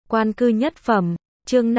Quan cư nhất phẩm, chương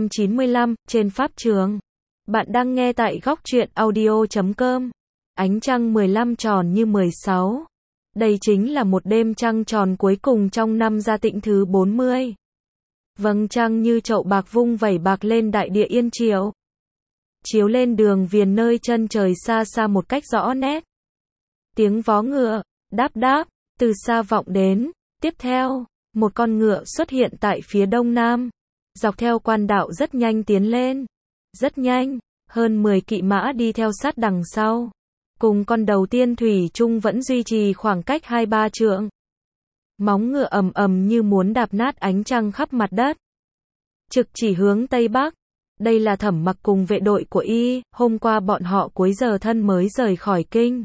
595, trên pháp trường. Bạn đang nghe tại góc truyện audio.com. Ánh trăng 15 tròn như 16. Đây chính là một đêm trăng tròn cuối cùng trong năm Gia Tịnh thứ 40. Vầng trăng như chậu bạc vung vẩy bạc lên đại địa Yên Triệu, chiếu lên đường viền nơi chân trời xa xa một cách rõ nét. Tiếng vó ngựa, đáp đáp, từ xa vọng đến. Tiếp theo, một con ngựa xuất hiện tại phía đông nam, dọc theo quan đạo rất nhanh tiến lên. Rất nhanh, hơn 10 kỵ mã đi theo sát đằng sau. Cùng con đầu tiên thủy chung vẫn duy trì khoảng cách 2-3 trượng. Móng ngựa ầm ầm như muốn đạp nát ánh trăng khắp mặt đất. Trực chỉ hướng Tây Bắc. Đây là Thẩm Mặc cùng vệ đội của y, hôm qua bọn họ cuối giờ thân mới rời khỏi kinh.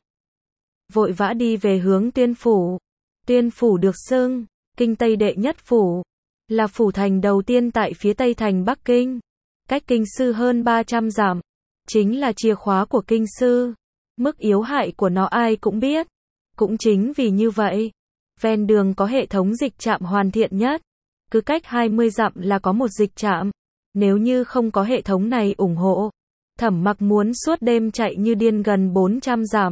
Vội vã đi về hướng Tuyên Phủ. Tuyên Phủ được xưng kinh Tây đệ nhất phủ, là phủ thành đầu tiên tại phía Tây thành Bắc Kinh, cách kinh sư hơn 300 dặm, chính là chìa khóa của kinh sư. Mức yếu hại của nó ai cũng biết. Cũng chính vì như vậy, ven đường có hệ thống dịch trạm hoàn thiện nhất, cứ cách 20 dặm là có một dịch trạm. Nếu như không có hệ thống này ủng hộ, Thẩm Mặc muốn suốt đêm chạy như điên gần 400 dặm.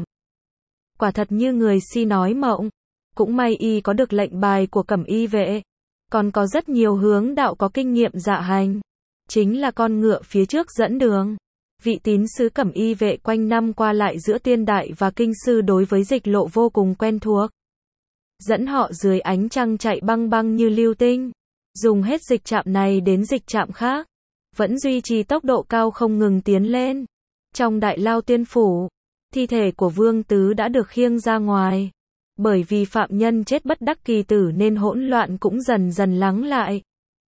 Quả thật như người si nói mộng. Cũng may y có được lệnh bài của Cẩm Y vệ, còn có rất nhiều hướng đạo có kinh nghiệm dạ hành, chính là con ngựa phía trước dẫn đường. Vị tín sứ Cẩm Y vệ quanh năm qua lại giữa Tiên Đại và kinh sư đối với dịch lộ vô cùng quen thuộc. Dẫn họ dưới ánh trăng chạy băng băng như lưu tinh, dùng hết dịch trạm này đến dịch trạm khác, vẫn duy trì tốc độ cao không ngừng tiến lên. Trong đại lao Tuyên Phủ, thi thể của Vương Tứ đã được khiêng ra ngoài. Bởi vì phạm nhân chết bất đắc kỳ tử nên hỗn loạn cũng dần dần lắng lại.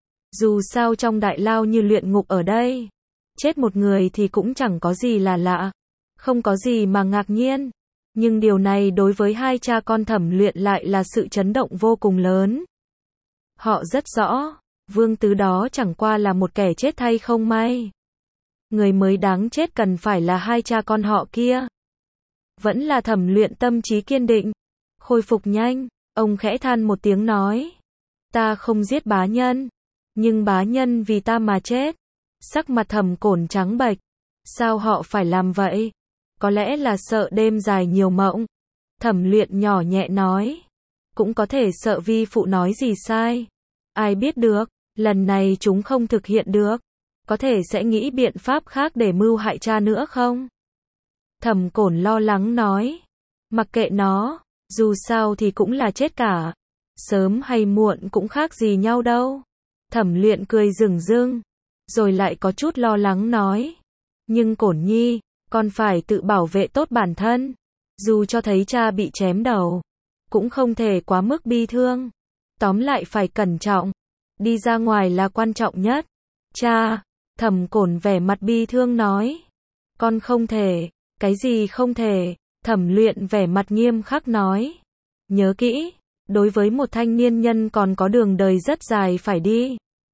Dù sao trong đại lao như luyện ngục ở đây, chết một người thì cũng chẳng có gì là lạ, không có gì mà ngạc nhiên. Nhưng điều này đối với hai cha con Thẩm Luyện lại là sự chấn động vô cùng lớn. Họ rất rõ, Vương Tứ đó chẳng qua là một kẻ chết thay không may. Người mới đáng chết cần phải là hai cha con họ kia. Vẫn là Thẩm Luyện tâm trí kiên định. Khôi phục nhanh, ông khẽ than một tiếng nói. Ta không giết bá nhân, nhưng bá nhân vì ta mà chết. Sắc mặt Thẩm Cổn trắng bệch. Sao họ phải làm vậy? Có lẽ là sợ đêm dài nhiều mộng. Thẩm Luyện nhỏ nhẹ nói. Cũng có thể sợ vi phụ nói gì sai. Ai biết được, lần này chúng không thực hiện được. Có thể sẽ nghĩ biện pháp khác để mưu hại cha nữa không? Thẩm Cổn lo lắng nói. Mặc kệ nó. Dù sao thì cũng là chết cả. Sớm hay muộn cũng khác gì nhau đâu. Thẩm Luyện cười rừng rưng. Rồi lại có chút lo lắng nói. Nhưng Cổn nhi, con phải tự bảo vệ tốt bản thân. Dù cho thấy cha bị chém đầu, cũng không thể quá mức bi thương. Tóm lại phải cẩn trọng. Đi ra ngoài là quan trọng nhất. Cha, Thẩm Cổn vẻ mặt bi thương nói. Con không thể. Cái gì không thể? Thẩm Luyện vẻ mặt nghiêm khắc nói. Nhớ kỹ, đối với một thanh niên nhân còn có đường đời rất dài phải đi.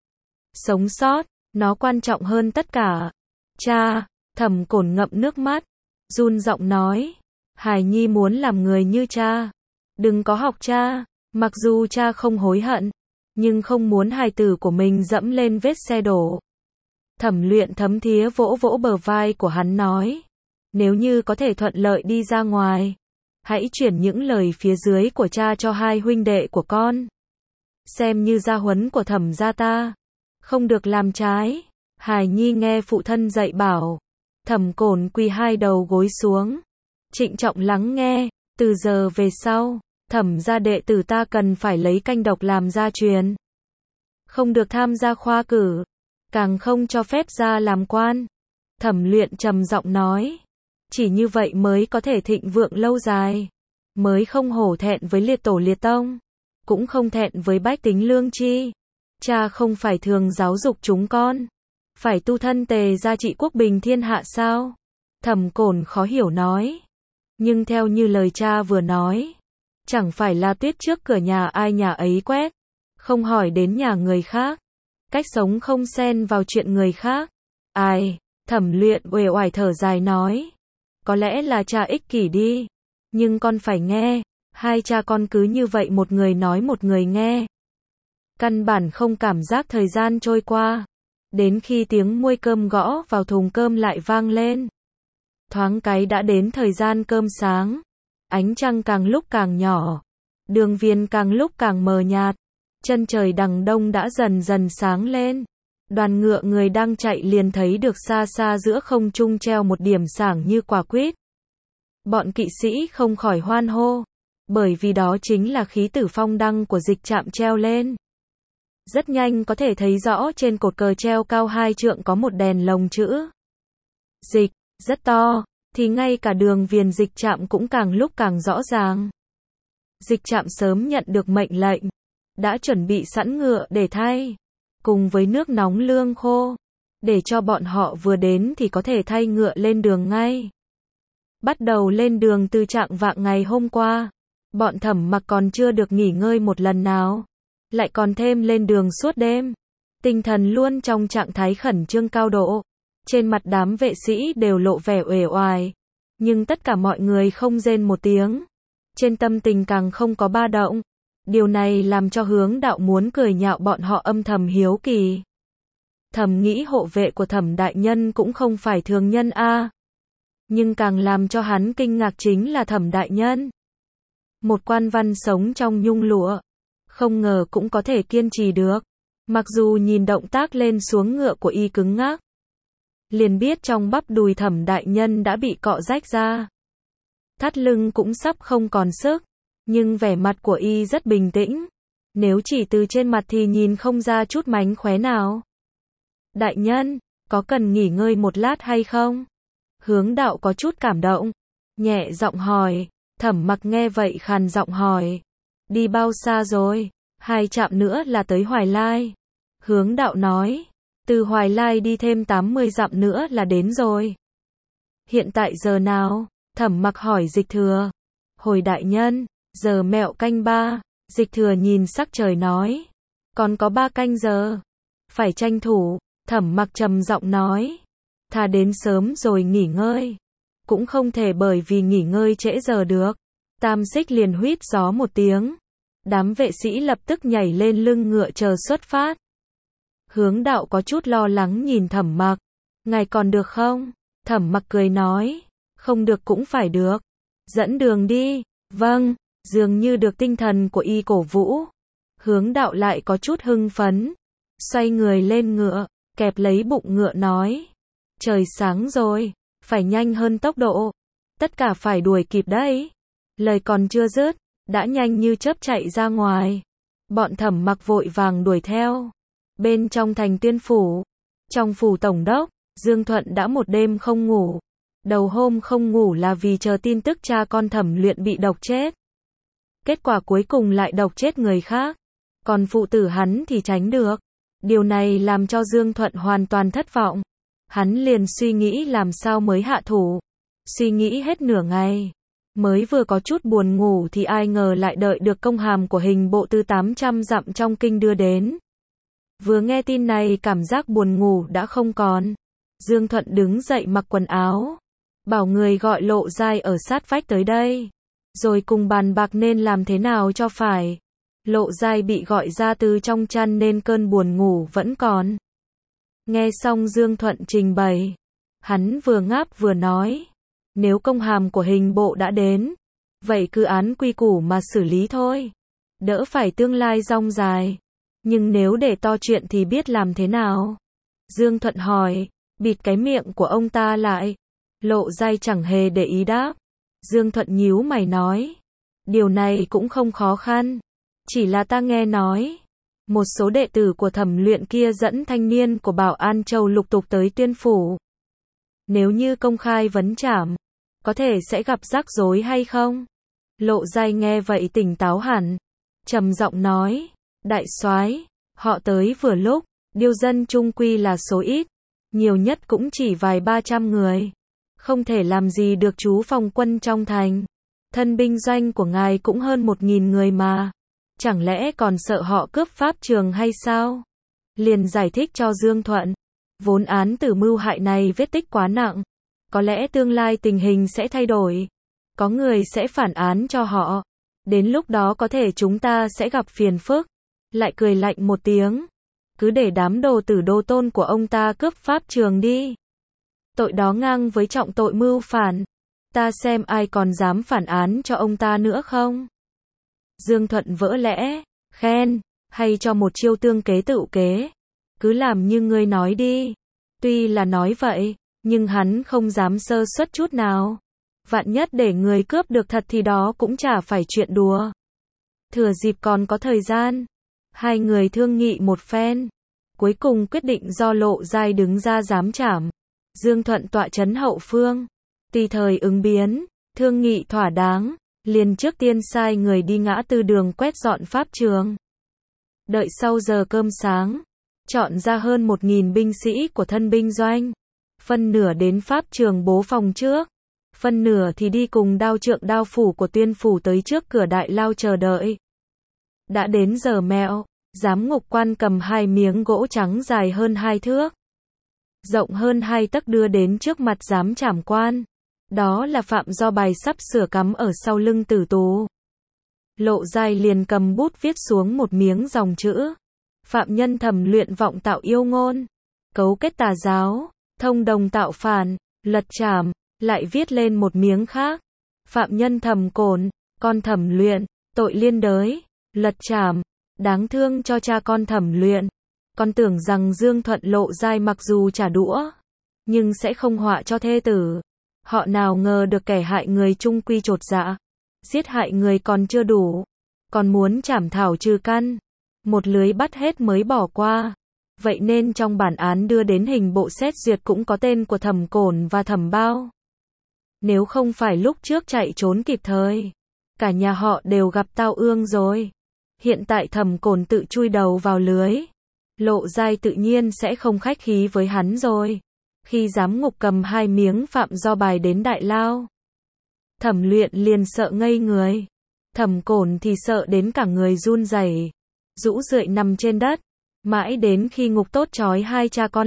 Sống sót, nó quan trọng hơn tất cả. Cha, Thẩm Cổn ngậm nước mắt, run giọng nói. Hải nhi muốn làm người như cha. Đừng có học cha, mặc dù cha không hối hận, nhưng không muốn hài tử của mình dẫm lên vết xe đổ. Thẩm Luyện thấm thía vỗ vỗ bờ vai của hắn nói. Nếu như có thể thuận lợi đi ra ngoài, hãy chuyển những lời phía dưới của cha cho hai huynh đệ của con. Xem như gia huấn của Thẩm gia ta. Không được làm trái. Hải nhi nghe phụ thân dạy bảo. Thẩm Cổn quỳ hai đầu gối xuống, trịnh trọng lắng nghe. Từ giờ về sau, Thẩm gia đệ tử ta cần phải lấy canh độc làm gia truyền. Không được tham gia khoa cử, càng không cho phép ra làm quan. Thẩm Luyện trầm giọng nói. Chỉ như vậy mới có thể thịnh vượng lâu dài, mới không hổ thẹn với liệt tổ liệt tông, cũng không thẹn với bách tính lương tri. Cha không phải thường giáo dục chúng con, phải tu thân tề gia trị quốc bình thiên hạ sao? Thẩm Cổn khó hiểu nói. Nhưng theo như lời cha vừa nói, chẳng phải là tuyết trước cửa nhà ai nhà ấy quét, không hỏi đến nhà người khác, cách sống không xen vào chuyện người khác. Ai? Thẩm Luyện uể oải thở dài nói. Có lẽ là cha ích kỷ đi, nhưng con phải nghe. Hai cha con cứ như vậy một người nói một người nghe. Căn bản không cảm giác thời gian trôi qua. Đến khi tiếng muôi cơm gõ vào thùng cơm lại vang lên. Thoáng cái đã đến thời gian cơm sáng. Ánh trăng càng lúc càng nhỏ. Đường viền càng lúc càng mờ nhạt. Chân trời đằng đông đã dần dần sáng lên. Đoàn ngựa người đang chạy liền thấy được xa xa giữa không trung treo một điểm sáng như quả quýt. Bọn kỵ sĩ không khỏi hoan hô. Bởi vì đó chính là khí tử phong đăng của dịch trạm treo lên. Rất nhanh có thể thấy rõ trên cột cờ treo cao 2 trượng có một đèn lồng chữ dịch, rất to, thì ngay cả đường viền dịch trạm cũng càng lúc càng rõ ràng. Dịch trạm sớm nhận được mệnh lệnh, đã chuẩn bị sẵn ngựa để thay, cùng với nước nóng lương khô, để cho bọn họ vừa đến thì có thể thay ngựa lên đường ngay. Bắt đầu lên đường từ trạng vạng ngày hôm qua, bọn Thẩm Mặc còn chưa được nghỉ ngơi một lần nào, lại còn thêm lên đường suốt đêm. Tinh thần luôn trong trạng thái khẩn trương cao độ. Trên mặt đám vệ sĩ đều lộ vẻ uể oải, nhưng tất cả mọi người không rên một tiếng. Trên tâm tình càng không có ba động. Điều này làm cho Hướng Đạo muốn cười nhạo bọn họ âm thầm hiếu kỳ. Thầm nghĩ hộ vệ của Thẩm đại nhân cũng không phải thường nhân a. Nhưng càng làm cho hắn kinh ngạc chính là Thẩm đại nhân. Một quan văn sống trong nhung lụa, không ngờ cũng có thể kiên trì được. Mặc dù nhìn động tác lên xuống ngựa của y cứng ngắc, liền biết trong bắp đùi Thẩm đại nhân đã bị cọ rách ra. Thắt lưng cũng sắp không còn sức, nhưng vẻ mặt của y rất bình tĩnh. Nếu chỉ từ trên mặt thì nhìn không ra chút mánh khóe nào. Đại nhân, có cần nghỉ ngơi một lát hay không? Hướng Đạo có chút cảm động, nhẹ giọng hỏi. Thẩm Mặc nghe vậy khàn giọng hỏi. Đi bao xa rồi? 2 trạm nữa là tới Hoài Lai. Hướng Đạo nói. Từ Hoài Lai đi thêm 80 dặm nữa là đến rồi. Hiện tại giờ nào? Thẩm Mặc hỏi Dịch Thừa. Hồi đại nhân, giờ mẹo canh 3. Dịch Thừa nhìn sắc trời nói. Còn có 3 canh giờ. Phải tranh thủ. Thẩm Mặc trầm giọng nói. Thà đến sớm rồi nghỉ ngơi. Cũng không thể bởi vì nghỉ ngơi trễ giờ được. Tam Xích liền huýt gió một tiếng. Đám vệ sĩ lập tức nhảy lên lưng ngựa chờ xuất phát. Hướng Đạo có chút lo lắng nhìn Thẩm Mặc. Ngài còn được không? Thẩm Mặc cười nói. Không được cũng phải được. Dẫn đường đi. Vâng. Dường như được tinh thần của y cổ vũ. Hướng Đạo lại có chút hưng phấn. Xoay người lên ngựa, kẹp lấy bụng ngựa nói. Trời sáng rồi, phải nhanh hơn tốc độ. Tất cả phải đuổi kịp đấy. Lời còn chưa dứt, đã nhanh như chớp chạy ra ngoài. Bọn Thẩm Mặc vội vàng đuổi theo. Bên trong thành Tiên phủ, trong phủ tổng đốc, Dương Thuận đã một đêm không ngủ. Đầu hôm không ngủ là vì chờ tin tức cha con Thẩm Luyện bị độc chết. Kết quả cuối cùng lại độc chết người khác. Còn phụ tử hắn thì tránh được. Điều này làm cho Dương Thuận hoàn toàn thất vọng. Hắn liền suy nghĩ làm sao mới hạ thủ. Suy nghĩ hết nửa ngày. Mới vừa có chút buồn ngủ thì ai ngờ lại đợi được công hàm của hình bộ từ 800 dặm trong kinh đưa đến. Vừa nghe tin này cảm giác buồn ngủ đã không còn. Dương Thuận đứng dậy mặc quần áo. Bảo người gọi Lộ Giai ở sát vách tới đây. Rồi cùng bàn bạc nên làm thế nào cho phải. Lộ Giai bị gọi ra từ trong chăn nên cơn buồn ngủ vẫn còn. Nghe xong Dương Thuận trình bày. Hắn vừa ngáp vừa nói. Nếu công hàm của hình bộ đã đến, vậy cứ án quy củ mà xử lý thôi. Đỡ phải tương lai rong dài. Nhưng nếu để to chuyện thì biết làm thế nào? Dương Thuận hỏi, bịt cái miệng của ông ta lại. Lộ Giai chẳng hề để ý đáp. Dương Thuận nhíu mày nói. Điều này cũng không khó khăn. Chỉ là ta nghe nói. Một số đệ tử của Thẩm Luyện kia dẫn thanh niên của Bảo An Châu lục tục tới Tuyên phủ. Nếu như công khai vấn trảm, có thể sẽ gặp rắc rối hay không? Lộ Giai nghe vậy tỉnh táo hẳn. Trầm giọng nói. Đại soái, họ tới vừa lúc. Điêu dân chung quy là số ít. Nhiều nhất cũng chỉ vài 300 người. Không thể làm gì được chú phòng quân trong thành. Thân binh doanh của ngài cũng hơn 1000 người mà. Chẳng lẽ còn sợ họ cướp pháp trường hay sao? Liền giải thích cho Dương Thuận. Vốn án tử mưu hại này vết tích quá nặng. Có lẽ tương lai tình hình sẽ thay đổi. Có người sẽ phản án cho họ. Đến lúc đó có thể chúng ta sẽ gặp phiền phức. lại cười lạnh một tiếng. Cứ để đám đồ tử đồ tôn của ông ta cướp pháp trường đi. Tội đó ngang với trọng tội mưu phản. Ta xem ai còn dám phản án cho ông ta nữa không? Dương Thuận vỡ lẽ, khen, hay cho một chiêu tương kế tựu kế. Cứ làm như ngươi nói đi. Tuy là nói vậy, nhưng hắn không dám sơ suất chút nào. Vạn nhất để người cướp được thật thì đó cũng chả phải chuyện đùa. Thừa dịp còn có thời gian, hai người thương nghị một phen. Cuối cùng quyết định do Lộ Giai đứng ra giám trảm. Dương Thuận tọa trấn hậu phương. Tùy thời ứng biến, thương nghị thỏa đáng, liền trước tiên sai người đi ngã tư đường quét dọn pháp trường. Đợi sau giờ cơm sáng, chọn ra hơn 1.000 binh sĩ của thân binh doanh. Phân nửa đến pháp trường bố phòng trước. Phân nửa thì đi cùng đao trượng đao phủ của Tuyên phủ tới trước cửa đại lao chờ đợi. Đã đến giờ mẹo, giám ngục quan cầm 2 miếng gỗ trắng dài hơn 2 thước, rộng hơn 2 tấc đưa đến trước mặt giám trảm quan. Đó là Phạm Do Bài sắp sửa cắm ở sau lưng tử tù. Lộ Giai liền cầm bút viết xuống một miếng dòng chữ. Phạm nhân thẩm luyện vọng tạo yêu ngôn, cấu kết tà giáo, thông đồng tạo phản, lật trảm. Lại viết lên một miếng khác. Phạm nhân Thẩm Cổn, con Thẩm Luyện, tội liên đới, lật trảm, đáng thương cho cha con Thẩm Luyện. Con tưởng rằng Dương Thuận Lộ Giai mặc dù trả đũa, nhưng sẽ không họa cho thê tử. Họ nào ngờ được kẻ hại người chung quy chột dạ. Giết hại người còn chưa đủ, còn muốn trảm thảo trừ căn. Một lưới bắt hết mới bỏ qua. Vậy nên trong bản án đưa đến hình bộ xét duyệt cũng có tên của Thẩm Cổn và Thẩm Bao. Nếu không phải lúc trước chạy trốn kịp thời, cả nhà họ đều gặp tao ương rồi. Hiện tại Thẩm Cổn tự chui đầu vào lưới. Lộ Giai tự nhiên sẽ không khách khí với hắn rồi. Khi giám ngục cầm 2 miếng Phạm Do Bài đến đại lao, Thẩm Luyện liền sợ ngây người. Thẩm Cổn thì sợ đến cả người run rẩy, rũ rượi nằm trên đất. Mãi đến khi ngục tốt trói 2 cha con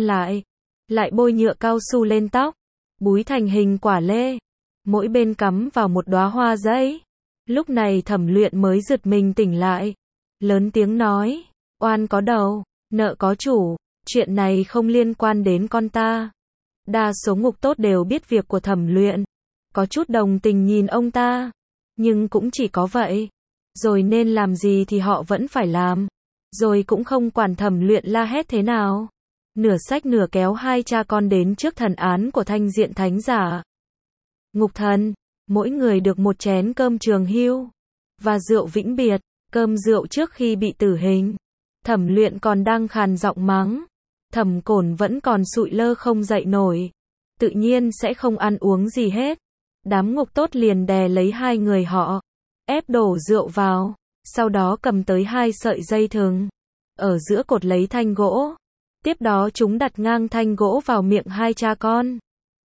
lại bôi nhựa cao su lên tóc, búi thành hình quả lê, mỗi bên cắm vào một đóa hoa giấy. Lúc này Thẩm Luyện mới giật mình tỉnh lại, lớn tiếng nói, oan có đầu, nợ có chủ, chuyện này không liên quan đến con ta. Đa số ngục tốt đều biết việc của Thẩm Luyện, có chút đồng tình nhìn ông ta, nhưng cũng chỉ có vậy. Rồi nên làm gì thì họ vẫn phải làm, rồi cũng không quản Thẩm Luyện la hét thế nào. Nửa xách nửa kéo 2 cha con đến trước thần án của Thanh Diện Thánh Giả. Ngục thần, mỗi người được một chén cơm trường hưu và rượu vĩnh biệt, cơm rượu trước khi bị tử hình. Thẩm Luyện còn đang khàn giọng mắng, Thẩm Cổn vẫn còn sụi lơ không dậy nổi, tự nhiên sẽ không ăn uống gì hết. Đám ngục tốt liền đè lấy 2 người họ, ép đổ rượu vào, sau đó cầm tới 2 sợi dây thừng, ở giữa cột lấy thanh gỗ. Tiếp đó chúng đặt ngang thanh gỗ vào miệng 2 cha con,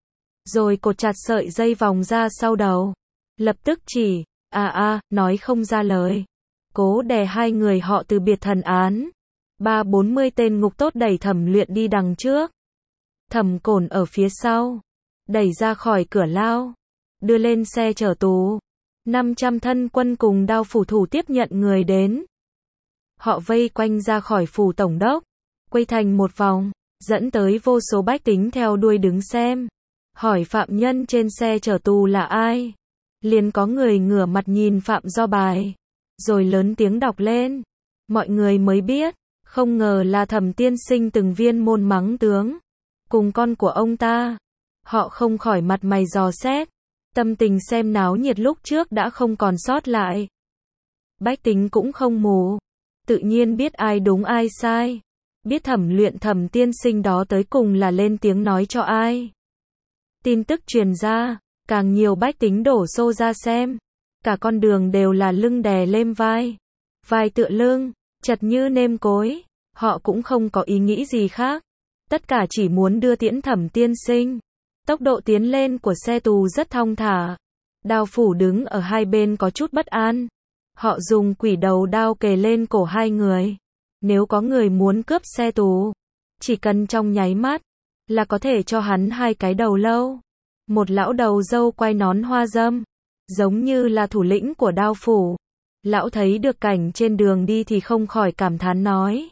rồi cột chặt sợi dây vòng ra sau đầu. Lập tức chỉ, nói không ra lời. Cố đè 2 người họ từ biệt thần án. 30-40 tên ngục tốt đẩy Thẩm Luyện đi đằng trước. Thẩm Cổn ở phía sau, đẩy ra khỏi cửa lao, đưa lên xe chở tù. 500 thân quân cùng đao phủ thủ tiếp nhận người đến. Họ vây quanh ra khỏi phủ tổng đốc, quay thành một vòng, dẫn tới vô số bách tính theo đuôi đứng xem. Hỏi phạm nhân trên xe chở tù là ai? Liền có người ngửa mặt nhìn Phạm Do Bài, rồi lớn tiếng đọc lên. Mọi người mới biết, không ngờ là Thẩm tiên sinh từng viên môn mắng tướng, cùng con của ông ta. Họ không khỏi mặt mày dò xét, tâm tình xem náo nhiệt lúc trước đã không còn sót lại. Bách tính cũng không mù, tự nhiên biết ai đúng ai sai, biết Thẩm Luyện Thẩm tiên sinh đó tới cùng là lên tiếng nói cho ai. Tin tức truyền ra, càng nhiều bách tính đổ xô ra xem. Cả con đường đều là lưng đè lên vai, vai tựa lưng, chật như nêm cối. Họ cũng không có ý nghĩ gì khác, tất cả chỉ muốn đưa tiễn Thẩm tiên sinh. Tốc độ tiến lên của xe tù rất thong thả. Đao phủ đứng ở hai bên có chút bất an. Họ dùng quỷ đầu đao kề lên cổ 2 người. Nếu có người muốn cướp xe tù, chỉ cần trong nháy mắt là có thể cho hắn 2 cái đầu lâu. Một lão đầu râu quai nón hoa râm, giống như là thủ lĩnh của đao phủ, Lão thấy được cảnh trên đường đi thì không khỏi cảm thán nói.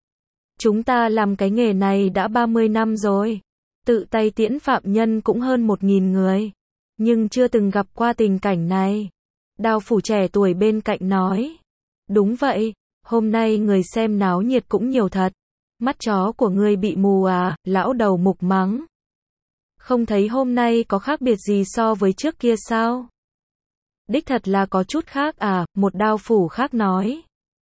Chúng ta làm cái nghề này đã 30 năm rồi. Tự tay tiễn phạm nhân cũng hơn 1.000 người. Nhưng chưa từng gặp qua tình cảnh này. Đao phủ trẻ tuổi bên cạnh nói. Đúng vậy, hôm nay người xem náo nhiệt cũng nhiều thật. Mắt chó của ngươi bị mù à, lão đầu mục mắng. Không thấy hôm nay có khác biệt gì so với trước kia sao? Đích thật là có chút khác à, một đao phủ khác nói.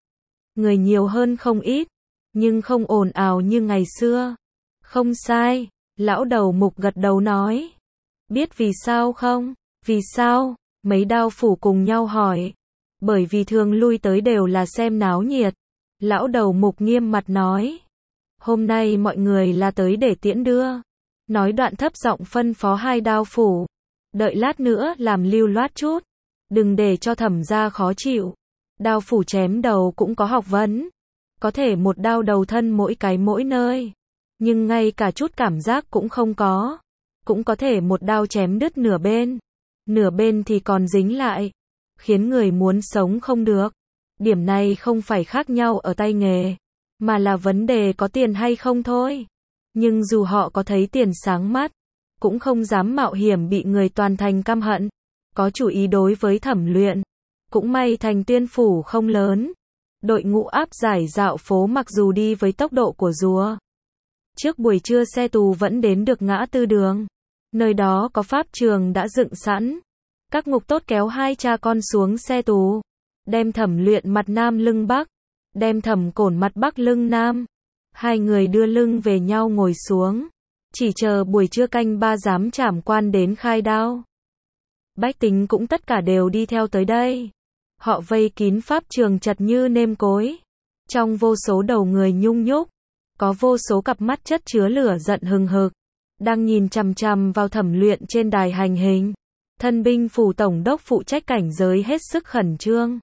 Người nhiều hơn không ít, nhưng không ồn ào như ngày xưa. Không sai, lão đầu mục gật đầu nói. Biết vì sao không? Vì sao? Mấy đao phủ cùng nhau hỏi. Bởi vì thường lui tới đều là xem náo nhiệt. Lão đầu mục nghiêm mặt nói. Hôm nay mọi người là tới để tiễn đưa. Nói đoạn thấp giọng phân phó hai đao phủ. Đợi lát nữa làm lưu loát chút. Đừng để cho Thẩm gia khó chịu. Đao phủ chém đầu cũng có học vấn. Có thể một đao đầu thân mỗi cái mỗi nơi. Nhưng ngay cả chút cảm giác cũng không có. Cũng có thể một đao chém đứt nửa bên. Nửa bên thì còn dính lại. Khiến người muốn sống không được. Điểm này không phải khác nhau ở tay nghề. Mà là vấn đề có tiền hay không thôi. Nhưng dù họ có thấy tiền sáng mắt. Cũng không dám mạo hiểm bị người toàn thành căm hận. Có chủ ý đối với Thẩm Luyện. Cũng may thành Tuyên phủ không lớn. Đội ngũ áp giải dạo phố mặc dù đi với tốc độ của rùa. Trước buổi trưa xe tù vẫn đến được ngã tư đường. Nơi đó có pháp trường đã dựng sẵn. Các ngục tốt kéo hai cha con xuống xe tù. Đem Thẩm Luyện mặt nam lưng bắc. Đem Thẩm Cổn mặt bắc lưng nam. Hai người đưa lưng về nhau ngồi xuống. Chỉ chờ buổi trưa canh ba giám trảm quan đến khai đao. Bách tính cũng tất cả đều đi theo tới đây. Họ vây kín pháp trường chật như nêm cối. Trong vô số đầu người nhung nhúc. Có vô số cặp mắt chất chứa lửa giận hừng hực. Đang nhìn chằm chằm vào Thẩm Luyện trên đài hành hình. Thân binh phủ tổng đốc phụ trách cảnh giới hết sức khẩn trương.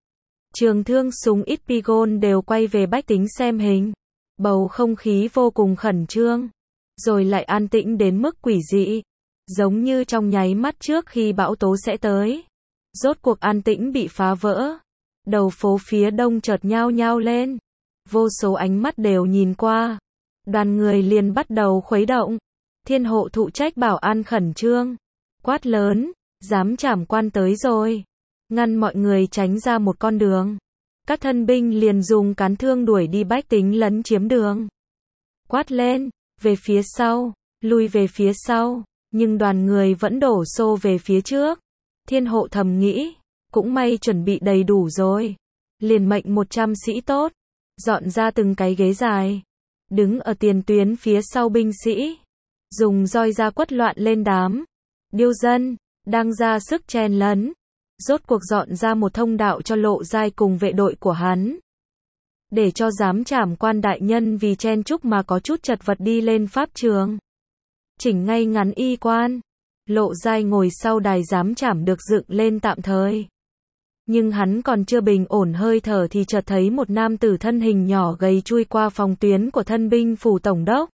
Trường thương súng ít pigon đều quay về bách tính xem hình. Bầu không khí vô cùng khẩn trương. Rồi lại an tĩnh đến mức quỷ dị. Giống như trong nháy mắt trước khi bão tố sẽ tới. Rốt cuộc an tĩnh bị phá vỡ. Đầu phố phía đông chợt nhao nhao lên. Vô số ánh mắt đều nhìn qua. Đoàn người liền bắt đầu khuấy động. Thiên hộ thụ trách bảo an khẩn trương. Quát lớn, giám trảm quan tới rồi. Ngăn mọi người tránh ra một con đường. Các thân binh liền dùng cán thương đuổi đi bách tính lấn chiếm đường. Quát lên, về phía sau, lui về phía sau. Nhưng đoàn người vẫn đổ xô về phía trước. Thiên hộ thầm nghĩ, cũng may chuẩn bị đầy đủ rồi. Liền mệnh 100 sĩ tốt, dọn ra từng cái ghế dài. Đứng ở tiền tuyến phía sau binh sĩ. Dùng roi ra quất loạn lên đám. Điêu dân, đang ra sức chen lấn. Rốt cuộc dọn ra một thông đạo cho Lộ Giai cùng vệ đội của hắn. Để cho giám trảm quan đại nhân vì chen chúc mà có chút chật vật đi lên pháp trường. Chỉnh ngay ngắn y quan. Lộ Giai ngồi sau đài giám trảm được dựng lên tạm thời. Nhưng hắn còn chưa bình ổn hơi thở thì chợt thấy một nam tử thân hình nhỏ gầy chui qua phòng tuyến của thân binh phủ tổng đốc.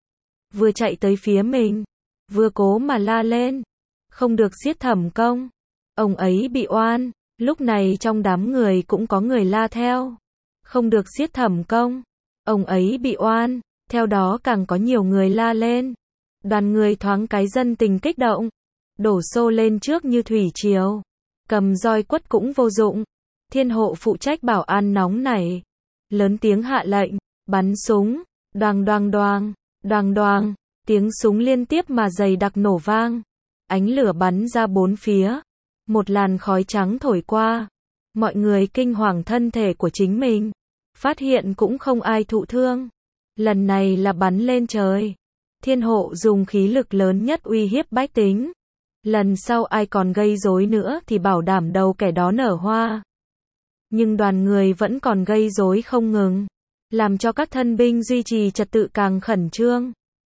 Vừa chạy tới phía mình, vừa cố mà la lên. Không được giết Thẩm công. Ông ấy bị oan. Lúc này trong đám người cũng có người la theo. Không được giết Thẩm công. Ông ấy bị oan. Theo đó càng có nhiều người la lên. Đoàn người thoáng cái dân tình kích động. Đổ xô lên trước như thủy triều. Cầm roi quất cũng vô dụng. Thiên hộ phụ trách bảo an nóng nảy. Lớn tiếng hạ lệnh. Bắn súng. Đoàng đoàng đoàng. Đoàng đoàng. Tiếng súng liên tiếp mà dày đặc nổ vang. Ánh lửa bắn ra bốn phía. Một làn khói trắng thổi qua. Mọi người kinh hoàng thân thể của chính mình. Phát hiện cũng không ai thụ thương. Lần này là bắn lên trời. Thiên hộ dùng khí lực lớn nhất uy hiếp bách tính. Lần sau ai còn gây rối nữa thì bảo đảm đầu kẻ đó nở hoa. Nhưng đoàn người vẫn còn gây rối không ngừng. Làm cho các thân binh duy trì trật tự càng khẩn trương.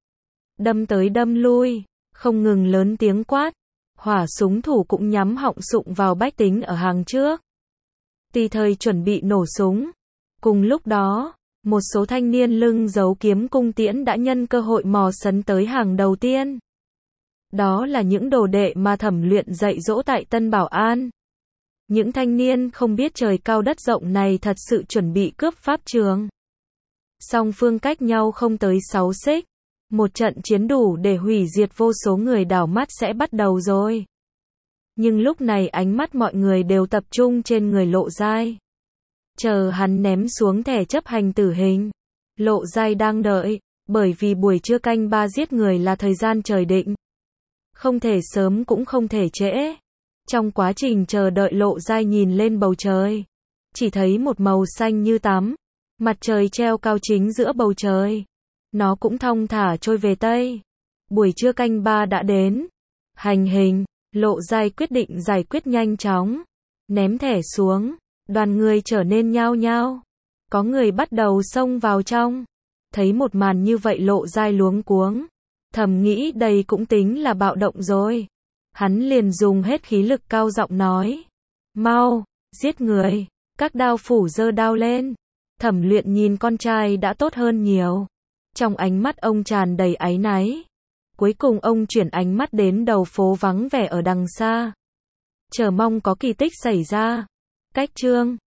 Đâm tới đâm lui. Không ngừng lớn tiếng quát. Hỏa súng thủ cũng nhắm họng sụng vào bách tính ở hàng trước. Tùy thời chuẩn bị nổ súng. Cùng lúc đó, một số thanh niên lưng giấu kiếm cung tiễn đã nhân cơ hội mò sấn tới hàng đầu tiên. Đó là những đồ đệ mà Thẩm Luyện dạy dỗ tại Tân Bảo An. Những thanh niên không biết trời cao đất rộng này thật sự chuẩn bị cướp pháp trường. Song phương cách nhau không tới 6 xích. Một trận chiến đủ để hủy diệt vô số người đảo mắt sẽ bắt đầu rồi. Nhưng lúc này ánh mắt mọi người đều tập trung trên người Lộ Giai. Chờ hắn ném xuống thẻ chấp hành tử hình. Lộ Giai đang đợi, bởi vì buổi trưa canh 3 giết người là thời gian trời định. Không thể sớm cũng không thể trễ. Trong quá trình chờ đợi Lộ Giai nhìn lên bầu trời. Chỉ thấy một màu xanh như tắm. Mặt trời treo cao chính giữa bầu trời. Nó cũng thong thả trôi về Tây. Buổi trưa canh 3 đã đến. Hành hình, Lộ Giai quyết định giải quyết nhanh chóng. Ném thẻ xuống, đoàn người trở nên nhao nhao. Có người bắt đầu xông vào trong. Thấy một màn như vậy Lộ Giai luống cuống. Thầm nghĩ đây cũng tính là bạo động rồi. Hắn liền dùng hết khí lực cao giọng nói. Mau, giết người. Các đao phủ giơ đao lên. Thẩm Luyện nhìn con trai đã tốt hơn nhiều. Trong ánh mắt ông tràn đầy áy náy. Cuối cùng ông chuyển ánh mắt đến đầu phố vắng vẻ ở đằng xa. Chờ mong có kỳ tích xảy ra. Cách chương